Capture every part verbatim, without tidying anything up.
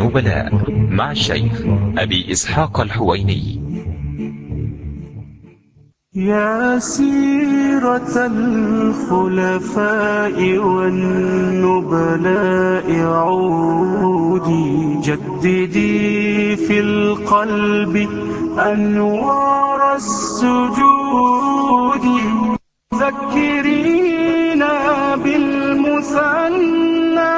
النبلاء مع الشيخ أبي إسحاق الحويني. يا سيرة الخلفاء والنبلاء عودي جددي في القلب أنوار السجود، ذكرينا بالمثنى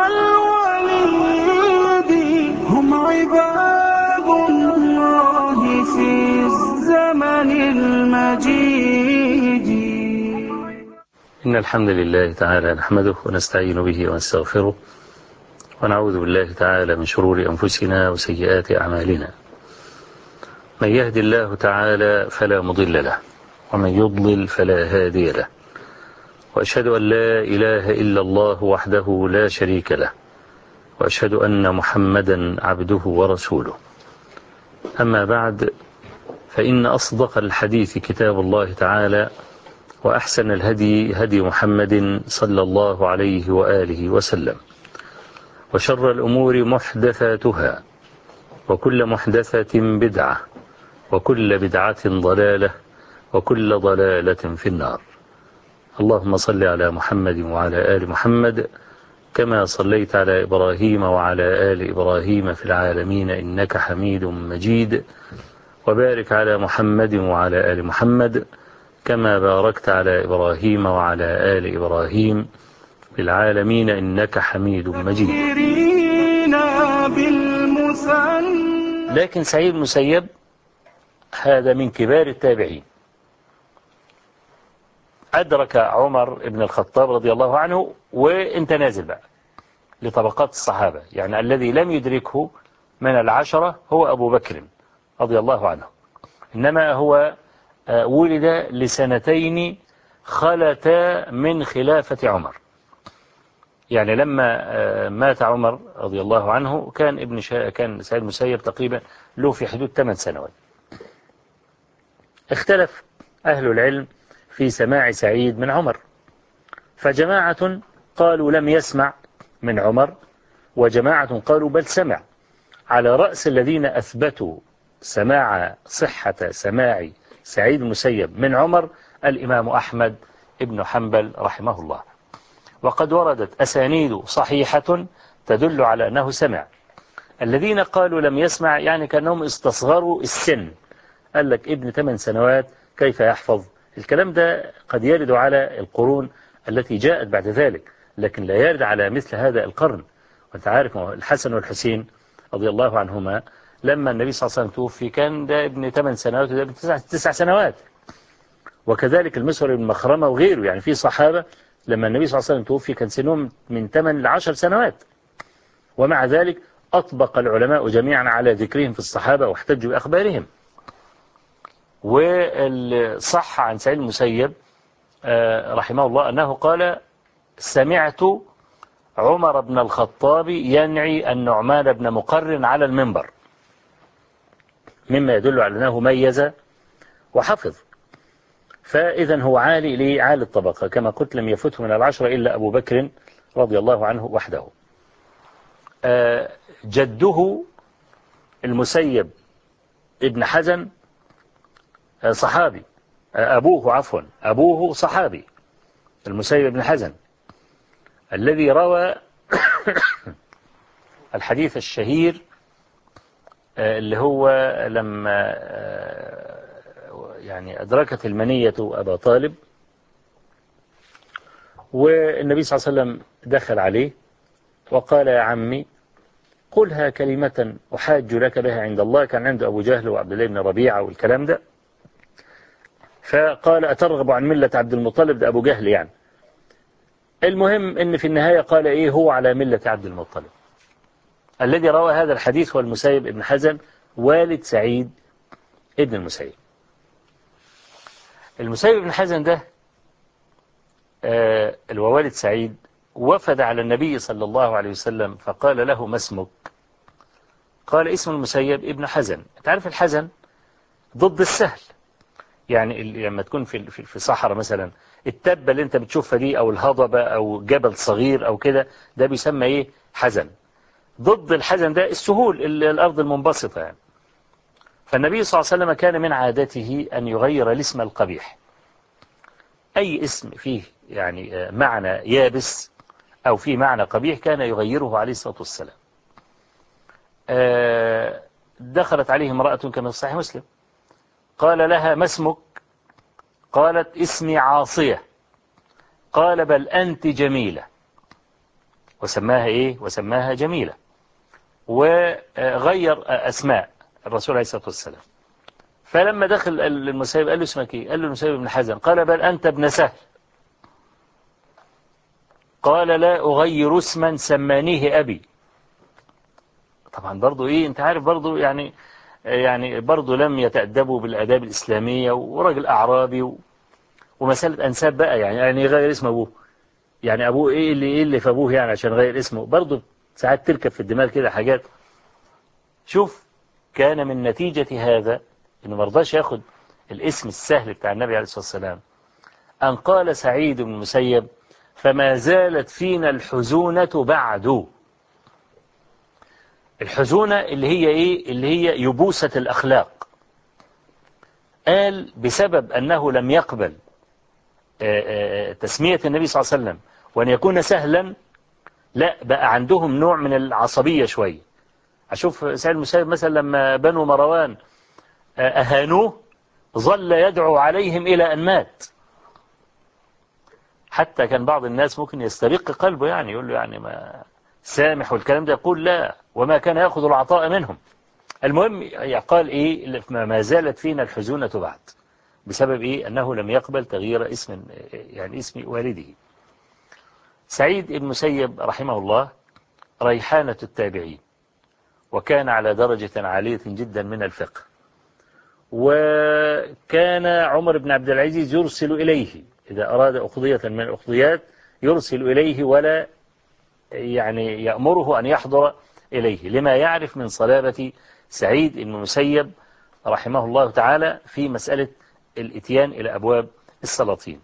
والوليد، هم عباد الله في الزمن المجيد. إن الحمد لله تعالى نحمده ونستعين به ونستغفره، ونعوذ بالله تعالى من شرور أنفسنا وسيئات أعمالنا. من يهد الله تعالى فلا مضل له، ومن يضلل فلا هادي له، وأشهد أن لا إله إلا الله وحده لا شريك له، وأشهد أن محمدا عبده ورسوله. أما بعد، فإن أصدق الحديث كتاب الله تعالى، وأحسن الهدي هدي محمد صلى الله عليه وآله وسلم، وشر الأمور محدثاتها، وكل محدثة بدعة، وكل بدعة ضلالة، وكل ضلالة في النار. اللهم صل على محمد وعلى آل محمد كما صليت على إبراهيم وعلى آل إبراهيم في العالمين إنك حميد مجيد، وبارك على محمد وعلى آل محمد كما باركت على إبراهيم وعلى آل إبراهيم في العالمين إنك حميد مجيد. لكن سعيد المسيب هذا من كبار التابعين، أدرك عمر بن الخطاب رضي الله عنه، وانت نازل بقى لطبقات الصحابة، يعني الذي لم يدركه من العشرة هو أبو بكر رضي الله عنه، إنما هو ولد لسنتين خلتا من خلافة عمر. يعني لما مات عمر رضي الله عنه كان ابن شا... كان سعيد المسيب تقريبا له في حدود ثمان سنوات. اختلف أهل العلم في سماع سعيد من عمر، فجماعة قالوا لم يسمع من عمر، وجماعة قالوا بل سمع. على رأس الذين أثبتوا سماع صحة سماع سعيد المسيب من عمر الإمام أحمد ابن حنبل رحمه الله، وقد وردت أسانيد صحيحة تدل على أنه سمع. الذين قالوا لم يسمع يعني كأنهم استصغروا السن، قال لك ابن ثمان سنوات كيف يحفظ؟ الكلام ده قد يرد على القرون التي جاءت بعد ذلك، لكن لا يرد على مثل هذا القرن. وانت عارف الحسن والحسين رضي الله عنهما لما النبي صلى الله عليه وسلم توفي كان ده ابن ثمان سنوات وده ابن تسع, تسع سنوات، وكذلك المسور بن مخرمة وغيره. يعني في صحابة لما النبي صلى الله عليه وسلم توفي كان سنهم من ثمان لعشر سنوات، ومع ذلك أطبق العلماء جميعا على ذكرهم في الصحابة واحتجوا بأخبارهم. والصح عن سعيد المسيب رحمه الله أنه قال سمعت عمر بن الخطاب ينعي النعمان بن مقرن على المنبر، مما يدل على أنه ميز وحفظ. فإذا هو عالي ليه عالي الطبقة، كما قلت لم يفته من العشرة إلا أبو بكر رضي الله عنه وحده. جده المسيب ابن حزن صحابي، أبوه عفوا أبوه صحابي، المسيب بن حزن الذي روى الحديث الشهير اللي هو لما يعني أدركت المنية أبا طالب، والنبي صلى الله عليه وسلم دخل عليه وقال يا عمي قلها كلمة أحاج لك بها عند الله. كان عنده أبو جهل وعبد الله بن ربيعة والكلام ده، فقال أترغب عن ملة عبد المطلب؟ ده أبو جهل يعني. المهم إن في النهاية قال إيه هو على ملة عبد المطلب. الذي روى هذا الحديث هو المسيب ابن حزن والد سعيد ابن المسيب. المسيب ابن حزن ده آه الوالد سعيد وفد على النبي صلى الله عليه وسلم فقال له ما اسمك؟ قال اسم المسيب ابن حزن. تعرف الحزن ضد السهل، يعني لما تكون في في صحراء مثلا التبة اللي انت بتشوفها دي او الهضبة او جبل صغير او كده، ده بيسمى ايه؟ حزن. ضد الحزن ده السهول، الأرض المنبسطة يعني. فالنبي صلى الله عليه وسلم كان من عادته أن يغير الاسم القبيح، أي اسم فيه يعني معنى يابس أو فيه معنى قبيح كان يغيره عليه الصلاة والسلام. دخلت عليه امرأة كما في صحيح مسلم، قال لها ما اسمك؟ قالت اسمي عاصية. قال بل أنت جميلة، وسماها إيه؟ وسماها جميلة، وغير أسماء الرسول عليه الصلاة والسلام. فلما دخل المسيب قال له اسمك إيه؟ قال له المسيب بن حزن. قال بل أنت ابن سهل. قال لا أغير اسما سمانيه أبي. طبعا برضو إيه، أنت عارف برضو يعني يعني برضو لم يتأدبوا بالآداب الإسلامية، وراجل أعرابي و... ومسألة أنساب بقى، يعني يعني يغير اسم أبوه، يعني أبوه إيه اللي إيه اللي في أبوه يعني عشان غير اسمه، برضو ساعات تركب في الدماغ كده حاجات. شوف، كان من نتيجة هذا إنه مرضاش ياخد الاسم السهل بتاع النبي عليه الصلاة والسلام، أن قال سعيد بن المسيب فما زالت فينا الحزونة بعد. الحزونة اللي هي إيه؟ اللي هي يبوسة الأخلاق. قال بسبب أنه لم يقبل تسمية النبي صلى الله عليه وسلم وأن يكون سهلا، لا بقى عندهم نوع من العصبية شوية. أشوف سعيد المسيب مثلا لما بنو مروان أهانوه ظل يدعو عليهم إلى أن مات، حتى كان بعض الناس ممكن يسترق قلبه، يعني يقول له يعني ما سامح والكلام ده، يقول لا وما كان يأخذ العطاء منهم. المهم قال إيه؟ ما زالت فينا الحزونة بعد، بسبب إيه؟ أنه لم يقبل تغيير اسم يعني اسم والده. سعيد بن المسيب رحمه الله ريحانة التابعين، وكان على درجة عالية جدا من الفقه، وكان عمر بن عبد العزيز يرسل إليه إذا أراد أقضية من الأقضيات، يرسل إليه ولا يعني يأمره أن يحضر إليه، لما يعرف من صلابة سعيد بن المسيب رحمه الله تعالى في مسألة الاتيان إلى أبواب السلاطين.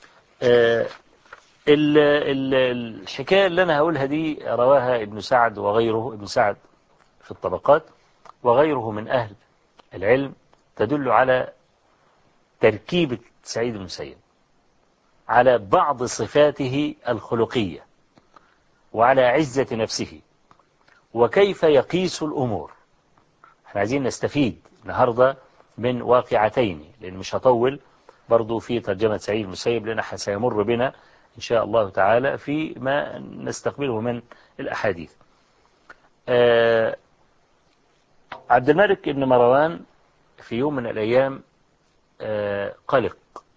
الحكاية اللي أنا هقولها دي رواها ابن سعد وغيره، ابن سعد في الطبقات وغيره من أهل العلم، تدل على تركيبة سعيد بن المسيب، على بعض صفاته الخلقية، وعلى عزة نفسه، وكيف يقيس الأمور. احنا عايزين نستفيد النهاردة من واقعتين، لأن مش هطول برضو في ترجمة سعيد بن المسيب، لأن سيمر بنا إن شاء الله تعالى في ما نستقبله من الأحاديث. آه عبد الملك بن مروان في يوم من الأيام آه قلق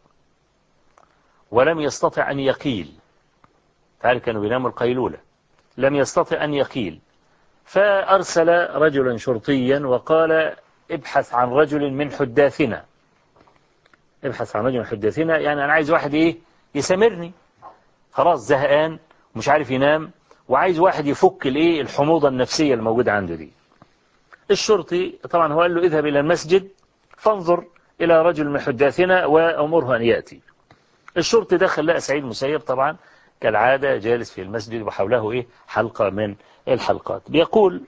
ولم يستطع أن يقيل، تعرف كانوا بيناموا القيلولة، لم يستطع أن يقيل، فأرسل رجلا شرطيا وقال ابحث عن رجل من حداثنا، ابحث عن رجل من حداثنا، يعني أنا عايز واحد إيه يسامرني، خلاص زهقان ومش عارف ينام، وعايز واحد يفك الإيه الحموضة النفسية الموجودة عنده دي. الشرطي طبعا هو قال له اذهب إلى المسجد فانظر إلى رجل من حداثنا وأمره أن يأتي. الشرطي دخل لقى سعيد المسيب طبعا كالعادة جالس في المسجد وحوله إيه حلقة من الحلقات. بيقول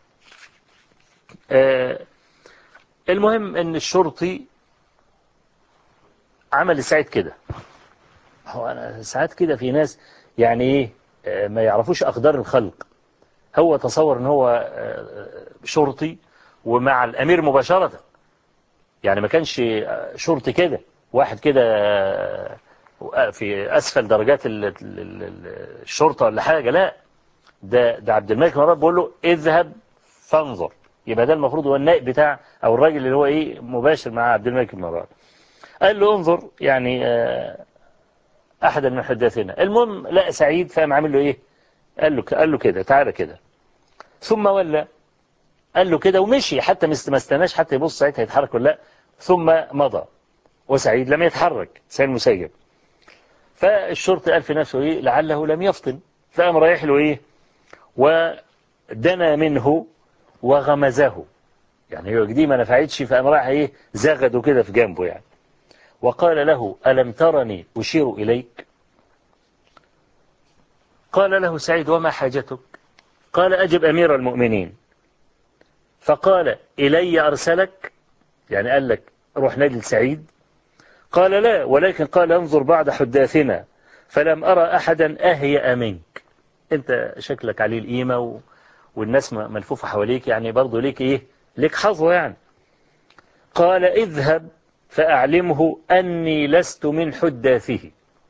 آه المهم أن الشرطي عمل لسعيد كده. هو أنا ساعات كده في ناس يعني إيه آه ما يعرفوش أقدار الخلق. هو تصور أن هو آه شرطي ومع الأمير مباشرة، يعني ما كانش شرطي كده واحد كده آه في أسفل درجات الشرطة ولا حاجة، لا ده ده عبد الملك مرات بيقول له اذهب فانظر، يبقى ده المفروض هو النائب بتاع أو الراجل اللي هو إيه مباشر مع عبد الملك مرات. قال له انظر يعني أحدا من حداثنا. المهم لقى سعيد فقام عامل له إيه، قال له قال له كده تعالى كده، ثم ولا قال له كده ومشي، حتى ما استناش حتى يبص سعيد هيتحرك ولا لا، ثم مضى وسعيد لم يتحرك سعيد المسيب. فالشرطي قال في نفسه إيه لعله لم يفطن، فقام رايح له إيه ودنا منه وغمزه، يعني هو دي ما نفعتش، فقام رايح إيه زغده كده في جنبه يعني، وقال له ألم ترني أشير إليك؟ قال له سعيد وما حاجتك؟ قال أجب أمير المؤمنين. فقال إلي أرسلك، يعني قال لك روح نادي سعيد؟ قال لا، ولكن قال انظر بعد حداثنا فلم أرى أحدا أهيأ منك. أنت شكلك عليه القيمة و... والناس ملفوفة حواليك، يعني برضو ليك إيه، ليك حظوة يعني. قال اذهب فأعلمه أني لست من حداثه.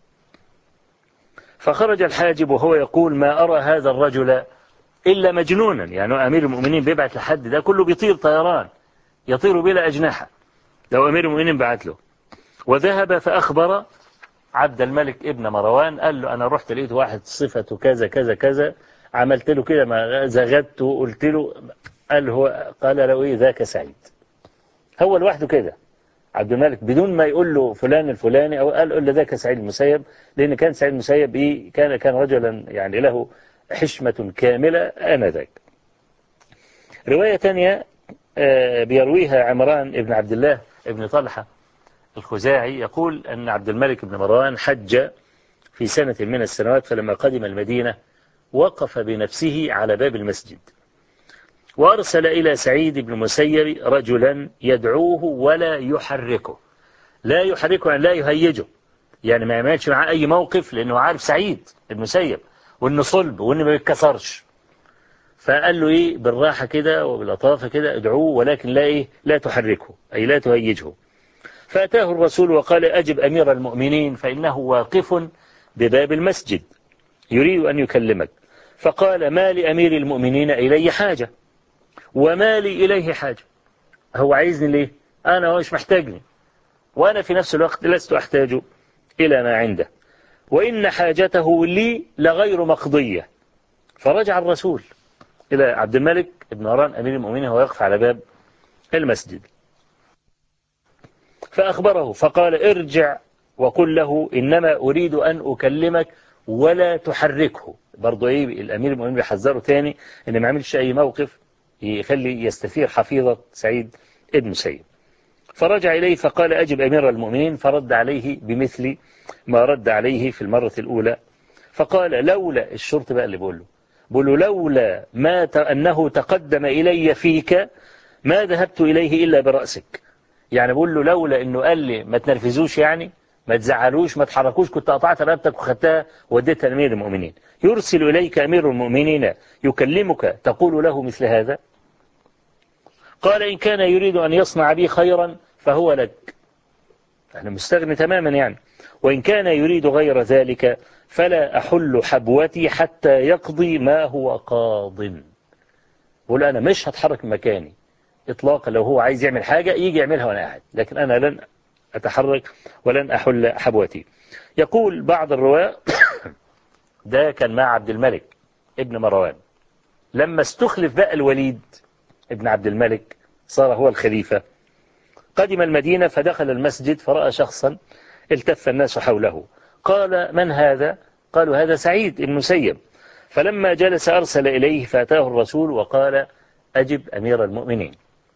فخرج الحاجب وهو يقول ما أرى هذا الرجل إلا مجنونا، يعني أمير المؤمنين بيبعت لحد ده كله بيطير طيران، يطير بلا أجنحة لو أمير المؤمنين بعت له. وذهب فأخبر عبد الملك ابن مروان، قال له أنا رحت لقيت واحد صفته كذا كذا كذا، عملت له كده ما زغدته وقلت له، قال هو قال له إيه ذاك سعيد. هو لوحده كده عبد الملك بدون ما يقول له فلان الفلاني، أو قال له ذاك سعيد المسيب، لأن كان سعيد المسيب إيه كان كان رجلا يعني له حشمة كاملة آنذاك. رواية تانية بيرويها عمران ابن عبد الله ابن طلحة الخزاعي، يقول أن عبد الملك بن مروان حج في سنة من السنوات، فلما قدم المدينة وقف بنفسه على باب المسجد وأرسل إلى سعيد بن مسيب رجلا يدعوه ولا يحركه. لا يحركه يعني لا يهيجه، يعني ما يعملش معاه أي موقف، لأنه عارف سعيد المسيب وإنه صلب وإنه ما يتكسرش. فقال له إيه بالراحة كده وباللطافة كده ادعوه، ولكن لا إيه لا تحركه أي لا تهيجه. فأتاه الرسول وقال أجب أمير المؤمنين فإنه واقف بباب المسجد يريد أن يكلمك. فقال ما لأمير المؤمنين إلي حاجة وما لي إليه حاجة. هو عايزني ليه؟ أنا مش محتاجني، وأنا في نفس الوقت لست أحتاج إلى ما عنده، وإن حاجته لي لغير مقضية. فرجع الرسول إلى عبد الملك بن مروان أمير المؤمنين وهو يقف على باب المسجد فأخبره، فقال ارجع وقل له إنما أريد أن أكلمك ولا تحركه. برضو إيه الأمير المؤمنين بيحذره تاني إن ما عملش أي موقف يخلي يستثير حفيظة سعيد ابن مسيب. فرجع إليه فقال أجب أمير المؤمنين، فرد عليه بمثل ما رد عليه في المرة الأولى. فقال لولا الشرط بقى اللي بقول له بقول له لولا ما أنه تقدم إلي فيك ما ذهبت إليه إلا برأسك. يعني بقول له لولا انه قال لي ما تنرفزوش، يعني ما تزعلوش ما تحركوش، كنت قطعت رقبتك وخدتها وديتها لامير المؤمنين. يرسل اليك امير المؤمنين يكلمك تقول له مثل هذا؟ قال ان كان يريد ان يصنع بي خيرا فهو لك، انا مستغني تماما يعني، وان كان يريد غير ذلك فلا احل حبوتي حتى يقضي ما هو قاض. بقول انا مش هتحرك من مكاني إطلاقا، لو هو عايز يعمل حاجة يجي يعملها وأنا قاعد، لكن أنا لن أتحرك ولن أحل حبوتي. يقول بعض الرواة ده كان مع عبد الملك ابن مروان، لما استخلف بقى الوليد ابن عبد الملك صار هو الخليفة، قدم المدينة فدخل المسجد فرأى شخصا التف الناس حوله، قال من هذا؟ قالوا هذا سعيد المسيب. فلما جلس أرسل إليه فأتاه الرسول وقال أجب أمير المؤمنين.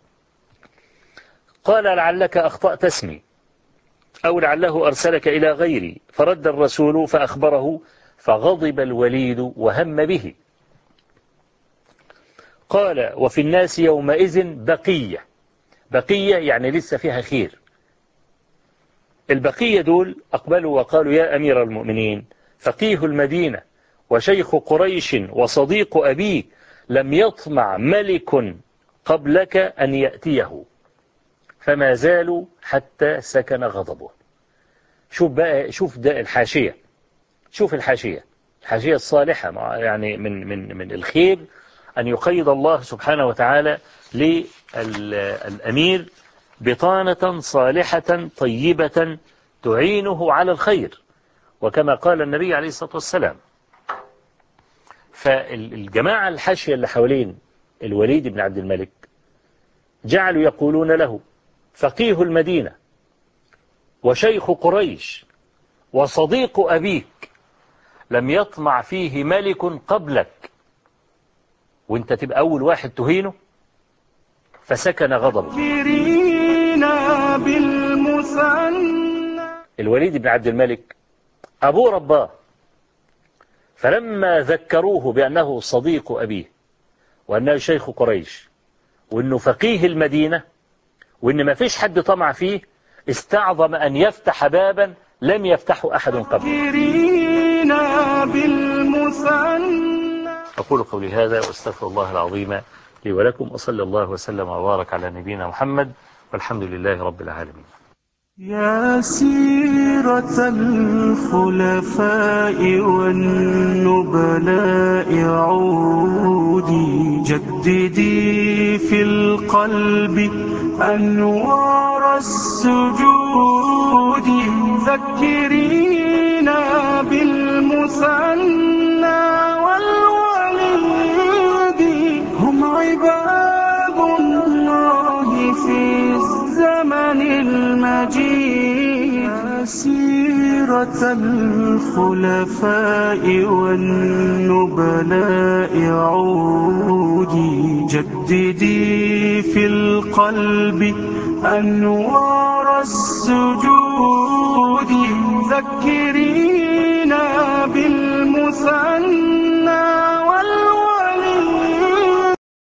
قال لعلك أخطأت اسمي أو لعله أرسلك إلى غيري. فرد الرسول فأخبره فغضب الوليد وهم به. قال وفي الناس يومئذ بقية، بقية يعني لسه فيها خير. البقية دول أقبلوا وقالوا يا أمير المؤمنين فقيه المدينة وشيخ قريش وصديق أبيك لم يطمع ملك قبلك أن يأتيه فما زالوا حتى سكن غضبه. شوف بقى، شوف ده الحاشية، شوف الحاشية الحاشية الصالحة، يعني من من من الخير أن يقيد الله سبحانه وتعالى للأمير بطانة صالحة طيبة تعينه على الخير، وكما قال النبي عليه الصلاة والسلام. فالجماعة الحاشية اللي حوالين الوليد بن عبد الملك جعلوا يقولون له فقيه المدينة وشيخ قريش وصديق أبيك لم يطمع فيه ملك قبلك، وانت تبقى أول واحد تهينه، فسكن غضبه. الوليد بن عبد الملك أبوه رباه، فلما ذكروه بأنه صديق أبيه وأنه شيخ قريش وأنه فقيه المدينة وأن ما فيش حد طمع فيه، استعظم أن يفتح بابا لم يفتحه أحد قبله. أقول قولي هذا وأستغفر الله العظيم لي ولكم، وصلى الله وسلم وبارك على نبينا محمد، والحمد لله رب العالمين. يا سيرة الخلفاء والنبلاء عودي، جددي في القلب أنوار السجود، ذكرينا بالمثنى والوليد، هم عباد الله في الزمن المجيد. سيرة الخلفاء والنبلاء عودي، جددي في القلب أنوار السجود، ذكرينا بالمثنى